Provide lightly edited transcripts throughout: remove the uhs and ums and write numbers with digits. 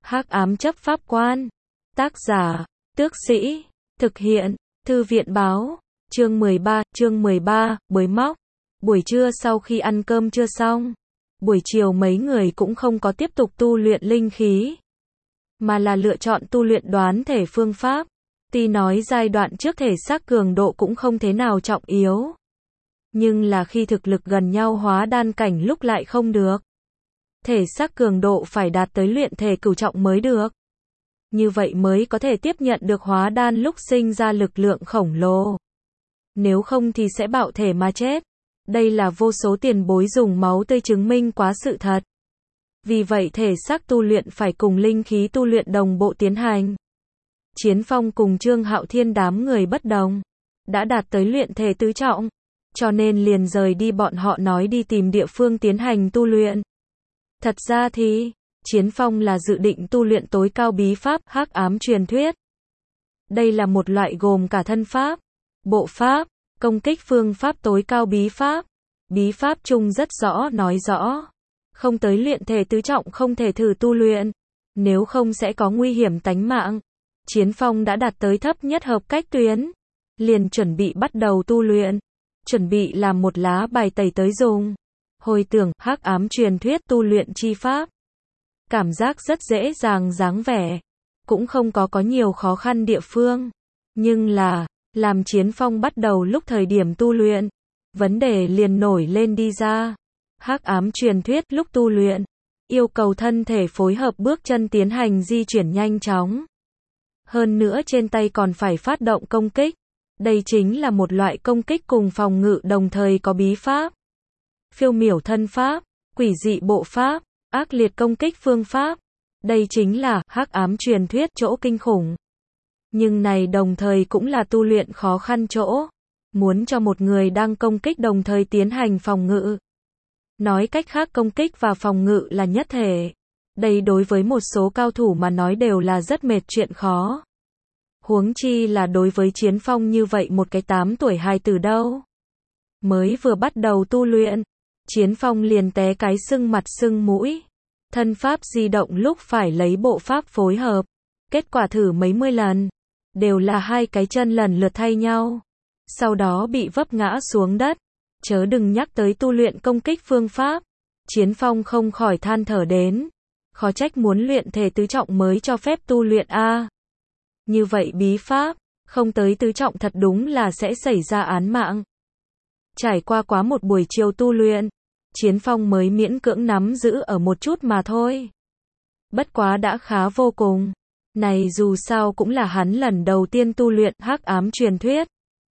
Hắc ám chấp pháp quan. Tác giả, Tước Sĩ. Thực hiện, Thư viện báo. Chương 13, bới móc. Buổi trưa sau khi ăn cơm trưa xong, buổi chiều mấy người cũng không có tiếp tục tu luyện linh khí, mà là lựa chọn tu luyện đoán thể phương pháp. Tuy nói giai đoạn trước thể xác cường độ cũng không thế nào trọng yếu, nhưng là khi thực lực gần nhau hóa đan cảnh lúc lại không được. Thể xác cường độ phải đạt tới luyện thể cửu trọng mới được. Như vậy mới có thể tiếp nhận được hóa đan lúc sinh ra lực lượng khổng lồ. Nếu không thì sẽ bạo thể mà chết. Đây là vô số tiền bối dùng máu tươi chứng minh quá sự thật. Vì vậy thể xác tu luyện phải cùng linh khí tu luyện đồng bộ tiến hành. Chiến Phong cùng Trương Hạo Thiên đám người bất đồng, đã đạt tới luyện thể tứ trọng, cho nên liền rời đi, bọn họ nói đi tìm địa phương tiến hành tu luyện. Thật ra thì, Chiến Phong là dự định tu luyện tối cao bí pháp Hắc ám truyền thuyết. Đây là một loại gồm cả thân pháp, bộ pháp, công kích phương pháp tối cao bí pháp. Bí pháp chung rất rõ nói rõ, không tới luyện thể tứ trọng không thể thử tu luyện, nếu không sẽ có nguy hiểm tánh mạng. Chiến Phong đã đạt tới thấp nhất hợp cách tuyến, liền chuẩn bị bắt đầu tu luyện, chuẩn bị làm một lá bài tẩy tới dùng. Hồi tưởng Hắc ám truyền thuyết tu luyện chi pháp, cảm giác rất dễ dàng dáng vẻ, cũng không có nhiều khó khăn địa phương, nhưng là, làm Chiến Phong bắt đầu lúc thời điểm tu luyện, vấn đề liền nổi lên đi ra. Hắc ám truyền thuyết lúc tu luyện, yêu cầu thân thể phối hợp bước chân tiến hành di chuyển nhanh chóng. Hơn nữa trên tay còn phải phát động công kích. Đây chính là một loại công kích cùng phòng ngự đồng thời có bí pháp. Phiêu miểu thân pháp, quỷ dị bộ pháp, ác liệt công kích phương pháp. Đây chính là Hắc ám truyền thuyết chỗ kinh khủng. Nhưng này đồng thời cũng là tu luyện khó khăn chỗ. Muốn cho một người đang công kích đồng thời tiến hành phòng ngự. Nói cách khác công kích và phòng ngự là nhất thể. Đây đối với một số cao thủ mà nói đều là rất mệt chuyện khó. Huống chi là đối với Chiến Phong như vậy một cái 8 tuổi hài tử đâu. Mới vừa bắt đầu tu luyện, Chiến Phong liền té cái sưng mặt sưng mũi. Thân pháp di động lúc phải lấy bộ pháp phối hợp. Kết quả thử mấy mươi lần, đều là hai cái chân lần lượt thay nhau. Sau đó bị vấp ngã xuống đất. Chớ đừng nhắc tới tu luyện công kích phương pháp. Chiến Phong không khỏi than thở đến. Khó trách muốn luyện thể tứ trọng mới cho phép tu luyện a. Như vậy bí pháp, không tới tứ trọng thật đúng là sẽ xảy ra án mạng. Trải qua quá một buổi chiều tu luyện, Chiến Phong mới miễn cưỡng nắm giữ ở một chút mà thôi. Bất quá đã khá vô cùng. Này dù sao cũng là hắn lần đầu tiên tu luyện Hắc ám truyền thuyết.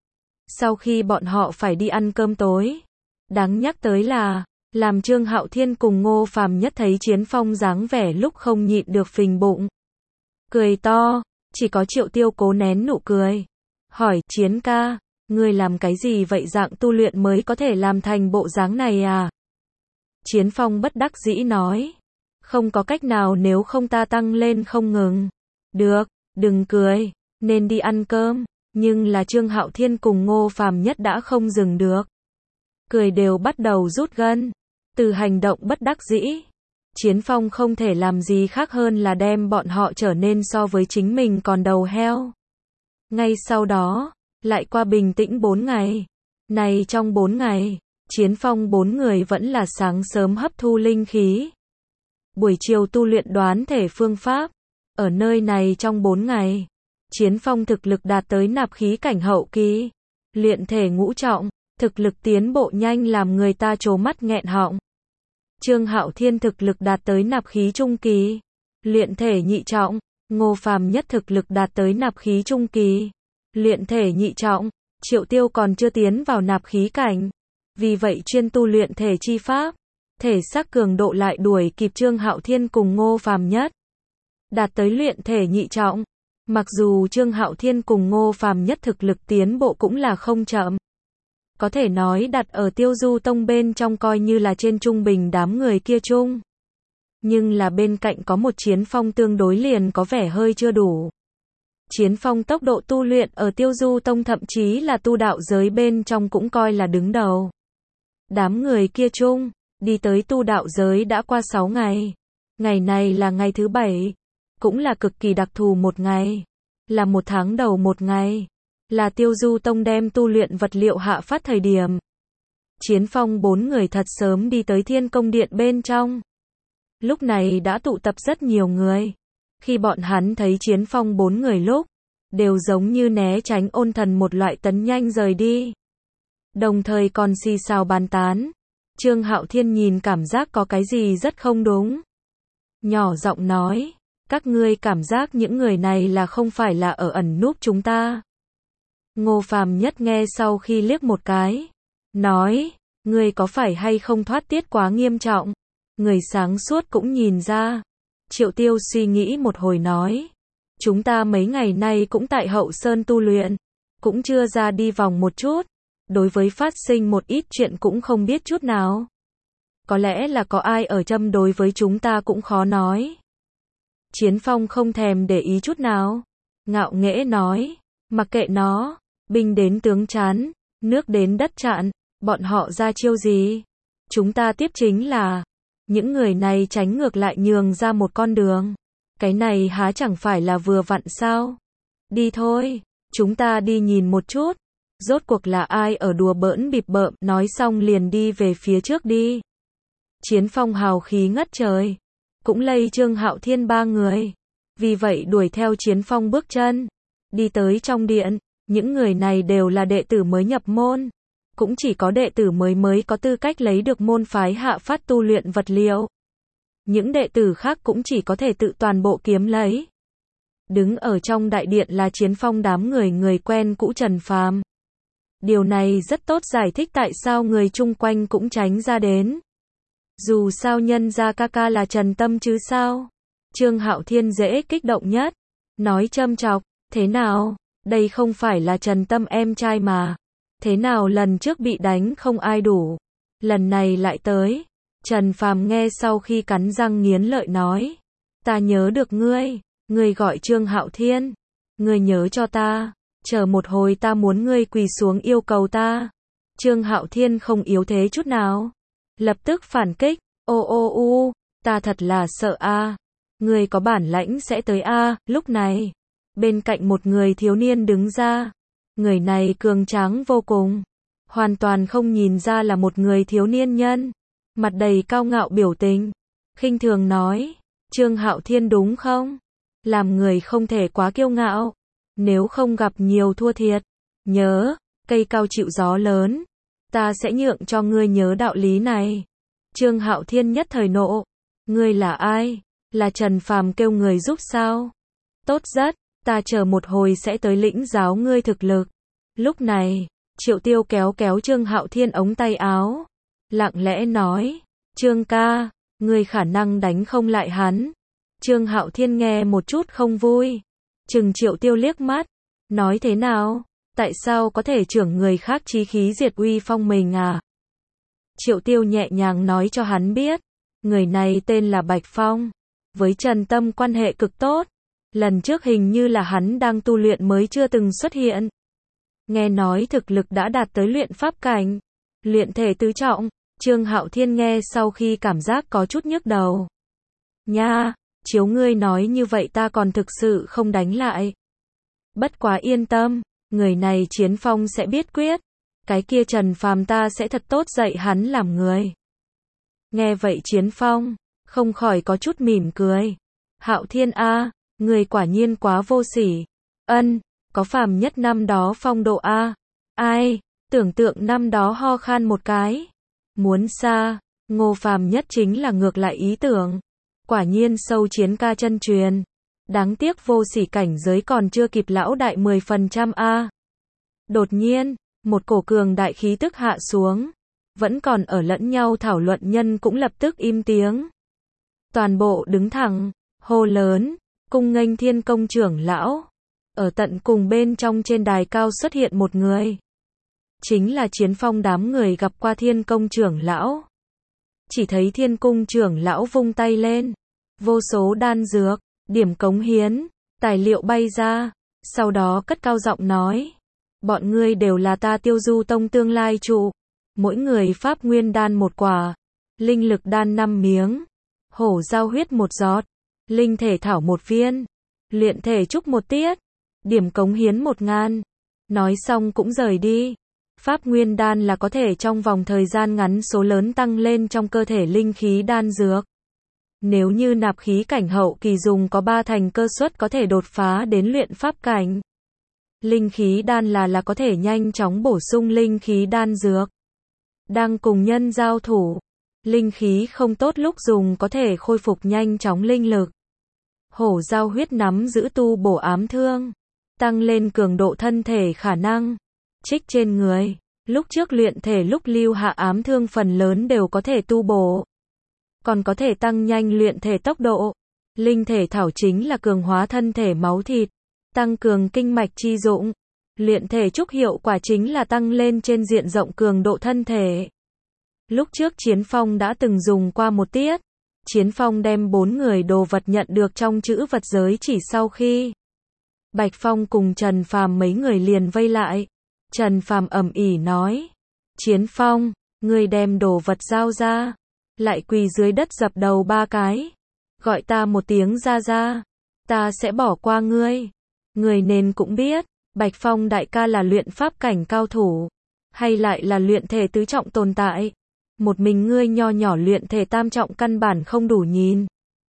Sau khi bọn họ phải đi ăn cơm tối, đáng nhắc tới là, làm Trương Hạo Thiên cùng Ngô Phàm Nhất thấy Chiến Phong dáng vẻ lúc không nhịn được phình bụng. Cười to, chỉ có Triệu Tiêu cố nén nụ cười. Hỏi, Chiến ca, ngươi làm cái gì vậy, dạng tu luyện mới có thể làm thành bộ dáng này à? Chiến Phong bất đắc dĩ nói. Không có cách nào, nếu không ta tăng lên không ngừng. Được, đừng cười, nên đi ăn cơm. Nhưng là Trương Hạo Thiên cùng Ngô Phàm Nhất đã không dừng được. Cười đều bắt đầu rút gân. Từ hành động bất đắc dĩ, Chiến Phong không thể làm gì khác hơn là đem bọn họ trở nên so với chính mình còn đầu heo. Ngay sau đó, lại qua bình tĩnh 4 ngày. Này trong 4 ngày, Chiến Phong 4 người vẫn là sáng sớm hấp thu linh khí. Buổi chiều tu luyện đoán thể phương pháp. Ở nơi này trong 4 ngày, Chiến Phong thực lực đạt tới nạp khí cảnh hậu kỳ. Luyện thể ngũ trọng, thực lực tiến bộ nhanh làm người ta trố mắt nghẹn họng. Trương Hạo Thiên thực lực đạt tới nạp khí trung kỳ. Luyện thể nhị trọng, Ngô Phàm Nhất thực lực đạt tới nạp khí trung kỳ. Luyện thể nhị trọng, Triệu Tiêu còn chưa tiến vào nạp khí cảnh. Vì vậy chuyên tu luyện thể chi pháp. Thể xác cường độ lại đuổi kịp Trương Hạo Thiên cùng Ngô Phàm Nhất. Đạt tới luyện thể nhị trọng. Mặc dù Trương Hạo Thiên cùng Ngô Phàm Nhất thực lực tiến bộ cũng là không chậm. Có thể nói đặt ở Tiêu Du Tông bên trong coi như là trên trung bình đám người kia chung. Nhưng là bên cạnh có một Chiến Phong tương đối liền có vẻ hơi chưa đủ. Chiến Phong tốc độ tu luyện ở Tiêu Du Tông thậm chí là tu đạo giới bên trong cũng coi là đứng đầu. Đám người kia chung, đi tới tu đạo giới đã qua 6 ngày. Ngày này là ngày thứ 7. cũng là cực kỳ đặc thù một ngày, là một tháng đầu một ngày, là Tiêu Du Tông đem tu luyện vật liệu hạ phát thời điểm. Chiến Phong 4 người thật sớm đi tới Thiên Công Điện bên trong. Lúc này đã tụ tập rất nhiều người. Khi bọn hắn thấy Chiến Phong 4 người lúc, đều giống như né tránh ôn thần một loại tấn nhanh rời đi. Đồng thời còn xì xào bàn tán. Trương Hạo Thiên nhìn cảm giác có cái gì rất không đúng. Nhỏ giọng nói, các ngươi cảm giác những người này là không phải là ở ẩn núp chúng ta. Ngô Phàm Nhất nghe sau khi liếc một cái, nói, ngươi có phải hay không thoát tiết quá nghiêm trọng? Người sáng suốt cũng nhìn ra. Triệu Tiêu suy nghĩ một hồi nói, chúng ta mấy ngày nay cũng tại Hậu Sơn tu luyện, cũng chưa ra đi vòng một chút, đối với phát sinh một ít chuyện cũng không biết chút nào. Có lẽ là có ai ở châm đối với chúng ta cũng khó nói. Chiến Phong không thèm để ý chút nào, ngạo nghễ nói, mặc kệ nó, binh đến tướng chán, nước đến đất chặn, bọn họ ra chiêu gì? Chúng ta tiếp chính là, những người này tránh ngược lại nhường ra một con đường. Cái này há chẳng phải là vừa vặn sao? Đi thôi, chúng ta đi nhìn một chút. Rốt cuộc là ai ở đùa bỡn bịp bợm, nói xong liền đi về phía trước đi. Chiến Phong hào khí ngất trời, cũng lây Trương Hạo Thiên 3 người. Vì vậy đuổi theo Chiến Phong bước chân, đi tới trong điện, những người này đều là đệ tử mới nhập môn. Cũng chỉ có đệ tử mới có tư cách lấy được môn phái hạ phát tu luyện vật liệu. Những đệ tử khác cũng chỉ có thể tự toàn bộ kiếm lấy. Đứng ở trong đại điện là Chiến Phong đám người quen cũ Trần Phàm. Điều này rất tốt giải thích tại sao người chung quanh cũng tránh ra đến. Dù sao nhân gia ca ca là Trần Tâm chứ sao. Trương Hạo Thiên dễ kích động nhất, nói châm chọc, thế nào, đây không phải là Trần Tâm em trai mà. Thế nào lần trước bị đánh không ai đủ, lần này lại tới. Trần Phàm nghe sau khi cắn răng nghiến lợi nói, ta nhớ được ngươi gọi Trương Hạo Thiên, ngươi nhớ cho ta, chờ một hồi ta muốn ngươi quỳ xuống yêu cầu ta. Trương Hạo Thiên không yếu thế chút nào, lập tức phản kích, ta thật là sợ a. Ngươi có bản lãnh sẽ tới a. Lúc này, bên cạnh một người thiếu niên đứng ra. Người này cường tráng vô cùng, hoàn toàn không nhìn ra là một người thiếu niên nhân, mặt đầy cao ngạo biểu tình, khinh thường nói, Trương Hạo Thiên đúng không? Làm người không thể quá kiêu ngạo, nếu không gặp nhiều thua thiệt, nhớ, cây cao chịu gió lớn, ta sẽ nhượng cho ngươi nhớ đạo lý này. Trương Hạo Thiên nhất thời nộ, ngươi là ai? Là Trần Phàm kêu người giúp sao? Tốt rất. Ta chờ một hồi sẽ tới lĩnh giáo ngươi thực lực. Lúc này, Triệu Tiêu kéo Trương Hạo Thiên ống tay áo, lặng lẽ nói, Trương ca, ngươi khả năng đánh không lại hắn. Trương Hạo Thiên nghe một chút không vui, chừng Triệu Tiêu liếc mắt, nói thế nào, tại sao có thể trưởng người khác chí khí diệt uy phong mình à? Triệu Tiêu nhẹ nhàng nói cho hắn biết, người này tên là Bạch Phong, với Trần Tâm quan hệ cực tốt. Lần trước hình như là hắn đang tu luyện mới chưa từng xuất hiện. Nghe nói thực lực đã đạt tới luyện pháp cảnh, luyện thể tứ trọng. Trương Hạo Thiên nghe sau khi cảm giác có chút nhức đầu. Nha, chiếu ngươi nói như vậy ta còn thực sự không đánh lại. Bất quá yên tâm, người này Chiến Phong sẽ biết quyết. Cái kia Trần Phàm ta sẽ thật tốt dạy hắn làm người. Nghe vậy Chiến Phong không khỏi có chút mỉm cười. Hạo Thiên a, người quả nhiên quá vô sỉ. Có Phàm Nhất năm đó phong độ a. Ai, tưởng tượng năm đó ho khan một cái. Muốn xa, Ngô Phàm Nhất chính là ngược lại ý tưởng. Quả nhiên sâu chiến ca chân truyền. Đáng tiếc vô sỉ cảnh giới còn chưa kịp lão đại 10% a. Đột nhiên, một cổ cường đại khí tức hạ xuống. Vẫn còn ở lẫn nhau thảo luận nhân cũng lập tức im tiếng. Toàn bộ đứng thẳng, hô lớn, cung nghênh Thiên Công trưởng lão. Ở tận cùng bên trong trên đài cao xuất hiện một người. Chính là Chiến Phong đám người gặp qua Thiên Công trưởng lão. Chỉ thấy Thiên Cung trưởng lão vung tay lên. Vô số đan dược, điểm cống hiến, tài liệu bay ra. Sau đó cất cao giọng nói. Bọn ngươi đều là ta Tiêu Du Tông tương lai trụ. Mỗi người pháp nguyên đan một quả. Linh lực đan 5 miếng. Hổ giao huyết một giọt. linh thể thảo 1 viên, luyện thể trúc 1 tiết, điểm cống hiến 1000. Nói xong cũng rời đi. Pháp nguyên đan là có thể trong vòng thời gian ngắn số lớn tăng lên trong cơ thể linh khí đan dược. Nếu như nạp khí cảnh hậu kỳ dùng có 3 thành cơ suất có thể đột phá đến luyện pháp cảnh. Linh khí đan là có thể nhanh chóng bổ sung linh khí đan dược. Đang cùng nhân giao thủ, linh khí không tốt lúc dùng có thể khôi phục nhanh chóng linh lực. Hổ giao huyết nắm giữ tu bổ ám thương, tăng lên cường độ thân thể khả năng. Trích trên người, lúc trước luyện thể lúc lưu hạ ám thương phần lớn đều có thể tu bổ. Còn có thể tăng nhanh luyện thể tốc độ. Linh thể thảo chính là cường hóa thân thể máu thịt, tăng cường kinh mạch chi dụng. Luyện thể trúc hiệu quả chính là tăng lên trên diện rộng cường độ thân thể. Lúc trước Chiến Phong đã từng dùng qua 1 tiết. Chiến Phong đem 4 người đồ vật nhận được trong chữ vật giới chỉ sau khi Bạch Phong cùng Trần Phàm mấy người liền vây lại. Trần Phàm ầm ĩ nói: Chiến Phong, ngươi đem đồ vật giao ra. Lại quỳ dưới đất dập đầu 3 cái. Gọi ta một tiếng ra ra, ta sẽ bỏ qua ngươi. Người nên cũng biết, Bạch Phong đại ca là luyện pháp cảnh cao thủ, hay lại là luyện thể tứ trọng tồn tại. Một mình ngươi nho nhỏ luyện thể tam trọng căn bản không đủ nhìn.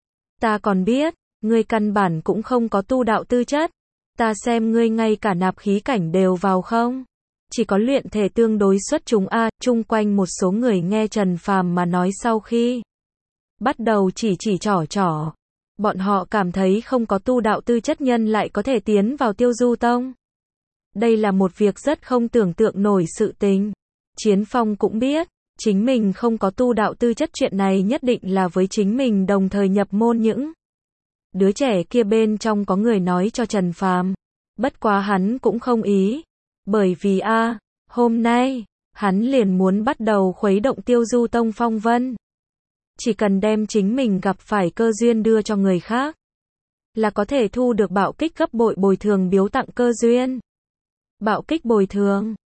Ta còn biết, ngươi căn bản cũng không có tu đạo tư chất. Ta xem ngươi ngay cả nạp khí cảnh đều vào không. Chỉ có luyện thể tương đối xuất chúng a. Chung quanh một số người nghe Trần Phàm mà nói sau khi bắt đầu chỉ trỏ. Bọn họ cảm thấy không có tu đạo tư chất nhân lại có thể tiến vào Tiêu Du Tông. Đây là một việc rất không tưởng tượng nổi sự tình. Chiến Phong cũng biết, chính mình không có tu đạo tư chất chuyện này nhất định là với chính mình đồng thời nhập môn những đứa trẻ kia bên trong có người nói cho Trần Phàm. Bất quá hắn cũng không ý. Bởi vì hôm nay, hắn liền muốn bắt đầu khuấy động Tiêu Du Tông phong vân. Chỉ cần đem chính mình gặp phải cơ duyên đưa cho người khác, là có thể thu được bạo kích gấp bội bồi thường biếu tặng cơ duyên. Bạo kích bồi thường,